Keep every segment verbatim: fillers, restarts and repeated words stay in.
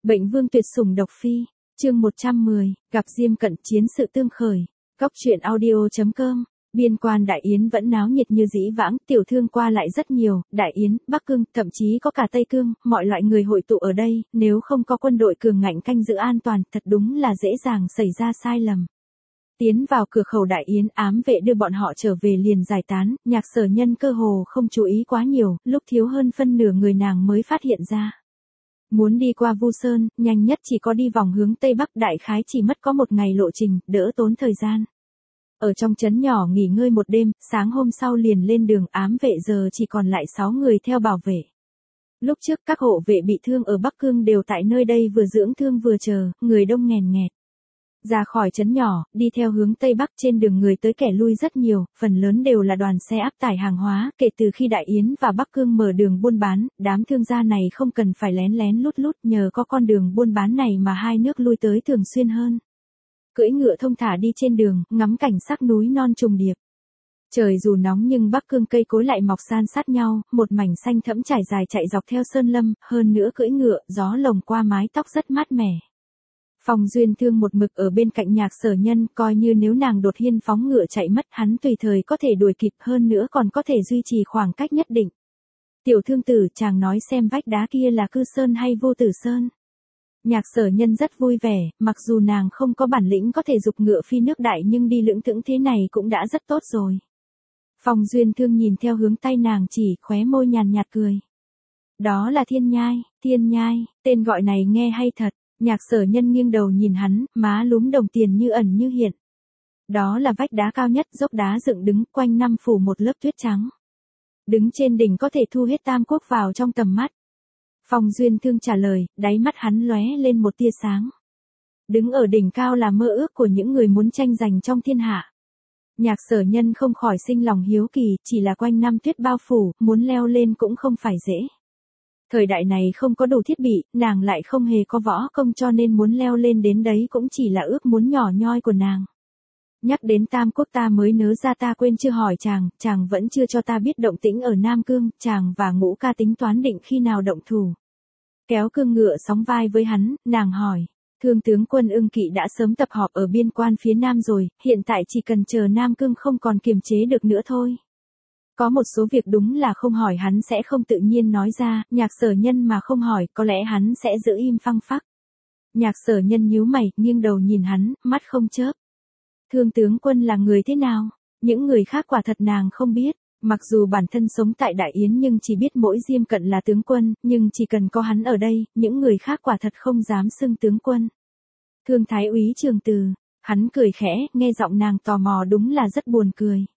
Bệnh vương tuyệt sủng độc phi, chương một trăm mười, gặp Diêm Cận chiến sự tương khởi. Góc truyện audio chấm com. Biên quan Đại Yến vẫn náo nhiệt như dĩ vãng, tiểu thương qua lại rất nhiều, Đại Yến, Bắc Cương, thậm chí có cả Tây Cương, mọi loại người hội tụ ở đây, nếu không có quân đội cường ngạnh canh giữ an toàn, thật đúng là dễ dàng xảy ra sai lầm. Tiến vào cửa khẩu Đại Yến, ám vệ đưa bọn họ trở về liền giải tán, Nhạc Sở Nhân cơ hồ không chú ý quá nhiều, lúc thiếu hơn phân nửa người nàng mới phát hiện ra. Muốn đi qua Vu Sơn, nhanh nhất chỉ có đi vòng hướng Tây Bắc, đại khái chỉ mất có một ngày lộ trình, đỡ tốn thời gian. Ở trong trấn nhỏ nghỉ ngơi một đêm, sáng hôm sau liền lên đường, ám vệ giờ chỉ còn lại sáu người theo bảo vệ. Lúc trước các hộ vệ bị thương ở Bắc Cương đều tại nơi đây vừa dưỡng thương vừa chờ, người đông nghèn nghẹt. Ra khỏi trấn nhỏ, đi theo hướng Tây Bắc, trên đường người tới kẻ lui rất nhiều, phần lớn đều là đoàn xe áp tải hàng hóa, kể từ khi Đại Yến và Bắc Cương mở đường buôn bán, đám thương gia này không cần phải lén lén lút lút, nhờ có con đường buôn bán này mà hai nước lui tới thường xuyên hơn. Cưỡi ngựa thông thả đi trên đường, ngắm cảnh sắc núi non trùng điệp. Trời dù nóng nhưng Bắc Cương cây cối lại mọc san sát nhau, một mảnh xanh thẫm trải dài chạy dọc theo sơn lâm, hơn nữa cưỡi ngựa, gió lồng qua mái tóc rất mát mẻ. Phong Duyên Thương một mực ở bên cạnh Nhạc Sở Nhân, coi như nếu nàng đột nhiên phóng ngựa chạy mất, hắn tùy thời có thể đuổi kịp, hơn nữa còn có thể duy trì khoảng cách nhất định. Tiểu thương tử, chàng nói xem vách đá kia là Cư Sơn hay Vô Tử Sơn? Nhạc Sở Nhân rất vui vẻ, mặc dù nàng không có bản lĩnh có thể giục ngựa phi nước đại nhưng đi lững thững thế này cũng đã rất tốt rồi. Phong Duyên Thương nhìn theo hướng tay nàng chỉ, khóe môi nhàn nhạt cười. Đó là Thiên Nhai, Thiên Nhai, tên gọi này nghe hay thật. Nhạc Sở Nhân nghiêng đầu nhìn hắn, má lúm đồng tiền như ẩn như hiện. Đó là vách đá cao nhất, dốc đá dựng đứng, quanh năm phủ một lớp tuyết trắng. Đứng trên đỉnh có thể thu hết Tam Quốc vào trong tầm mắt. Phong Duyên Thương trả lời, đáy mắt hắn lóe lên một tia sáng. Đứng ở đỉnh cao là mơ ước của những người muốn tranh giành trong thiên hạ. Nhạc Sở Nhân không khỏi sinh lòng hiếu kỳ, chỉ là quanh năm tuyết bao phủ, muốn leo lên cũng không phải dễ. Thời đại này không có đủ thiết bị, nàng lại không hề có võ công cho nên muốn leo lên đến đấy cũng chỉ là ước muốn nhỏ nhoi của nàng. Nhắc đến Tam Quốc ta mới nhớ ra ta quên chưa hỏi chàng, chàng vẫn chưa cho ta biết động tĩnh ở Nam Cương, chàng và Ngũ Ca tính toán định khi nào động thủ. Kéo cương ngựa sóng vai với hắn, nàng hỏi, Thương tướng quân Ưng Kỵ đã sớm tập họp ở biên quan phía Nam rồi, hiện tại chỉ cần chờ Nam Cương không còn kiềm chế được nữa thôi. Có một số việc đúng là không hỏi hắn sẽ không tự nhiên nói ra, Nhạc Sở Nhân mà không hỏi, có lẽ hắn sẽ giữ im phăng phắc. Nhạc Sở Nhân nhíu mày, nghiêng đầu nhìn hắn, mắt không chớp. Thương tướng quân là người thế nào? Những người khác quả thật nàng không biết, mặc dù bản thân sống tại Đại Yến nhưng chỉ biết mỗi Diêm Cận là tướng quân, nhưng chỉ cần có hắn ở đây, những người khác quả thật không dám xưng tướng quân. Thương Thái úy Trường Từ, hắn cười khẽ, nghe giọng nàng tò mò đúng là rất buồn cười.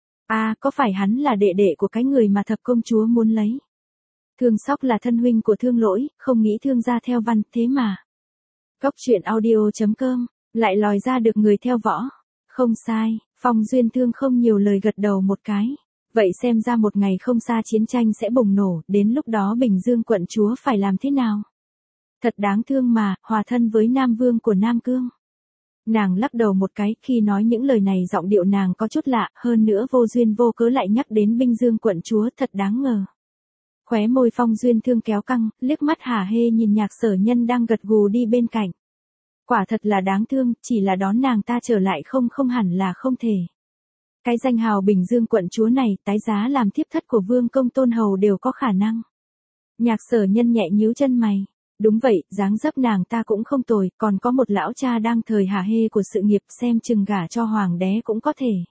À, có phải hắn là đệ đệ của cái người mà thập công chúa muốn lấy? Thương Sóc là thân huynh của Thương Lỗi, không nghĩ Thương gia theo văn, thế mà. Góc truyện audio chấm com, lại lòi ra được người theo võ. Không sai, Phong Duyên Thương không nhiều lời gật đầu một cái. Vậy xem ra một ngày không xa chiến tranh sẽ bùng nổ, đến lúc đó Bình Dương quận chúa phải làm thế nào? Thật đáng thương mà, hòa thân với Nam Vương của Nam Cương. Nàng lắc đầu một cái, khi nói những lời này giọng điệu nàng có chút lạ, hơn nữa vô duyên vô cớ lại nhắc đến Bình Dương quận chúa, thật đáng ngờ. Khóe môi Phong Duyên Thương kéo căng, liếc mắt hả hê nhìn Nhạc Sở Nhân đang gật gù đi bên cạnh. Quả thật là đáng thương, chỉ là đón nàng ta trở lại không không hẳn là không thể. Cái danh hào Bình Dương quận chúa này, tái giá làm thiếp thất của Vương công tôn hầu đều có khả năng. Nhạc Sở Nhân nhẹ nhíu chân mày. Đúng vậy, dáng dấp nàng ta cũng không tồi, còn có một lão cha đang thời hả hê của sự nghiệp, xem chừng gả cho hoàng đế cũng có thể.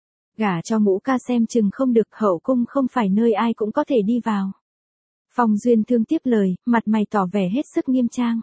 Gả cho Ngũ Ca xem chừng không được, hậu cung không phải nơi ai cũng có thể đi vào. Phong Duyên Thương tiếp lời, mặt mày tỏ vẻ hết sức nghiêm trang.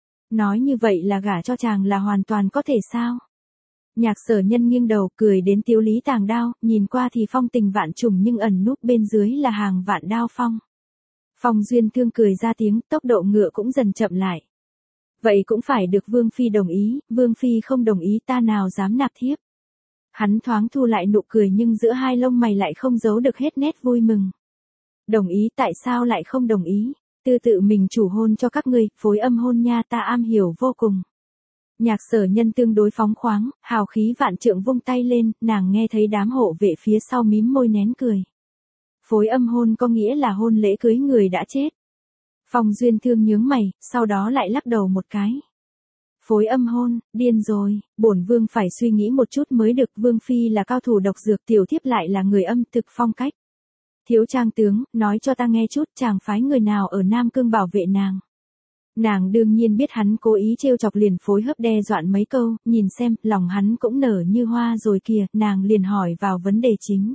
Nói như vậy là gả cho chàng là hoàn toàn có thể sao? Nhạc Sở Nhân nghiêng đầu cười đến tiếu lý tàng đao, nhìn qua thì phong tình vạn trùng nhưng ẩn núp bên dưới là hàng vạn đao phong. Phong Duyên Thương cười ra tiếng, tốc độ ngựa cũng dần chậm lại. Vậy cũng phải được Vương Phi đồng ý, Vương Phi không đồng ý ta nào dám nạp thiếp. Hắn thoáng thu lại nụ cười nhưng giữa hai lông mày lại không giấu được hết nét vui mừng. Đồng ý, tại sao lại không đồng ý? Tư tự mình chủ hôn cho các ngươi, phối âm hôn nha, ta am hiểu vô cùng. Nhạc Sở Nhân tương đối phóng khoáng, hào khí vạn trượng vung tay lên, nàng nghe thấy đám hộ vệ phía sau mím môi nén cười. Phối âm hôn có nghĩa là hôn lễ cưới người đã chết. Phong Duyên Thương nhướng mày, sau đó lại lắc đầu một cái. Phối âm hôn, điên rồi, bổn vương phải suy nghĩ một chút mới được. Vương phi là cao thủ độc dược, tiểu thiếp lại là người âm thực phong cách. Thiếu trang tướng, nói cho ta nghe chút, chàng phái người nào ở Nam Cương bảo vệ nàng. Nàng đương nhiên biết hắn cố ý trêu chọc, liền phối hợp đe dọa mấy câu, nhìn xem, lòng hắn cũng nở như hoa rồi kìa. Nàng liền hỏi vào vấn đề chính.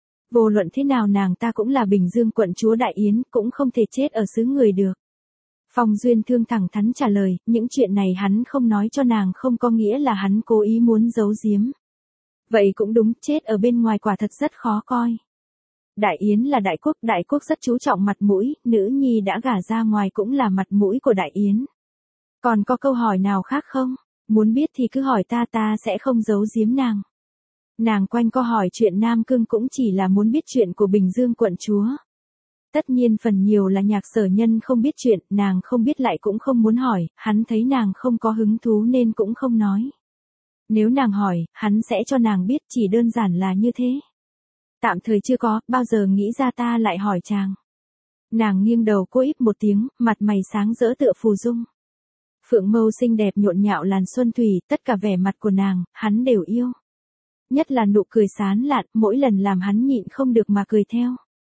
Vô luận thế nào nàng ta cũng là Bình Dương quận chúa Đại Yến, cũng không thể chết ở xứ người được. Phong Duyên Thương thẳng thắn trả lời, những chuyện này hắn không nói cho nàng không có nghĩa là hắn cố ý muốn giấu giếm. Vậy cũng đúng, chết ở bên ngoài quả thật rất khó coi. Đại Yến là đại quốc, đại quốc rất chú trọng mặt mũi, nữ nhi đã gả ra ngoài cũng là mặt mũi của Đại Yến. Còn có câu hỏi nào khác không? Muốn biết thì cứ hỏi ta, ta sẽ không giấu giếm nàng. Nàng quanh co hỏi chuyện Nam Cương cũng chỉ là muốn biết chuyện của Bình Dương quận chúa. Tất nhiên phần nhiều là Nhạc Sở Nhân không biết chuyện, nàng không biết lại cũng không muốn hỏi, hắn thấy nàng không có hứng thú nên cũng không nói. Nếu nàng hỏi, hắn sẽ cho nàng biết, chỉ đơn giản là như thế. Tạm thời chưa có, bao giờ nghĩ ra ta lại hỏi chàng. Nàng nghiêng đầu cô íp một tiếng, mặt mày sáng rỡ tựa phù dung. Phượng mâu xinh đẹp nhộn nhạo làn xuân thủy, tất cả vẻ mặt của nàng, hắn đều yêu. Nhất là nụ cười sán lạn, mỗi lần làm hắn nhịn không được mà cười theo.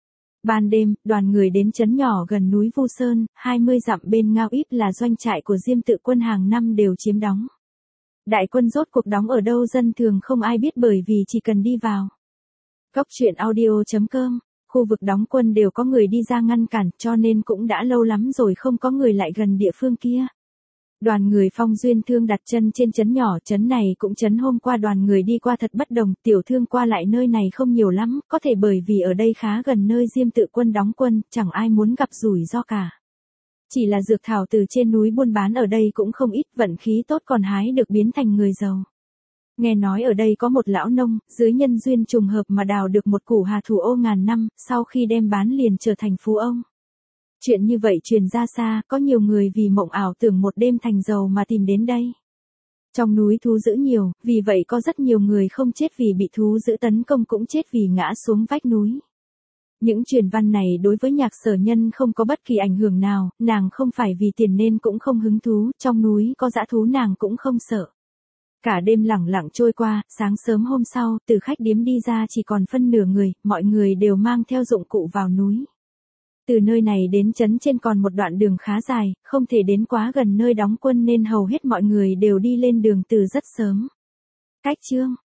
Ban đêm, đoàn người đến trấn nhỏ gần núi Vu Sơn, hai mươi dặm bên Ngao Íp là doanh trại của Diêm Tự quân hàng năm đều chiếm đóng. Đại quân rốt cuộc đóng ở đâu dân thường không ai biết, bởi vì chỉ cần đi vào. Góc truyện audio chấm com, khu vực đóng quân đều có người đi ra ngăn cản, cho nên cũng đã lâu lắm rồi không có người lại gần địa phương kia. Đoàn người Phong Duyên Thương đặt chân trên trấn nhỏ, trấn này cũng trấn hôm qua đoàn người đi qua thật bất đồng, tiểu thương qua lại nơi này không nhiều lắm, có thể bởi vì ở đây khá gần nơi Diêm Tự quân đóng quân, chẳng ai muốn gặp rủi ro cả. Chỉ là dược thảo từ trên núi buôn bán ở đây cũng không ít, vận khí tốt còn hái được biến thành người giàu. Nghe nói ở đây có một lão nông, dưới nhân duyên trùng hợp mà đào được một củ hà thủ ô ngàn năm, sau khi đem bán liền trở thành phú ông. Chuyện như vậy truyền ra xa, có nhiều người vì mộng ảo tưởng một đêm thành giàu mà tìm đến đây. Trong núi thú dữ nhiều, vì vậy có rất nhiều người không chết vì bị thú dữ tấn công cũng chết vì ngã xuống vách núi. Những truyền văn này đối với Nhạc Sở Nhân không có bất kỳ ảnh hưởng nào, nàng không phải vì tiền nên cũng không hứng thú, trong núi có dã thú nàng cũng không sợ. Cả đêm lẳng lặng trôi qua, sáng sớm hôm sau, từ khách điếm đi ra chỉ còn phân nửa người, mọi người đều mang theo dụng cụ vào núi. Từ nơi này đến trấn trên còn một đoạn đường khá dài, không thể đến quá gần nơi đóng quân nên hầu hết mọi người đều đi lên đường từ rất sớm. Cách chương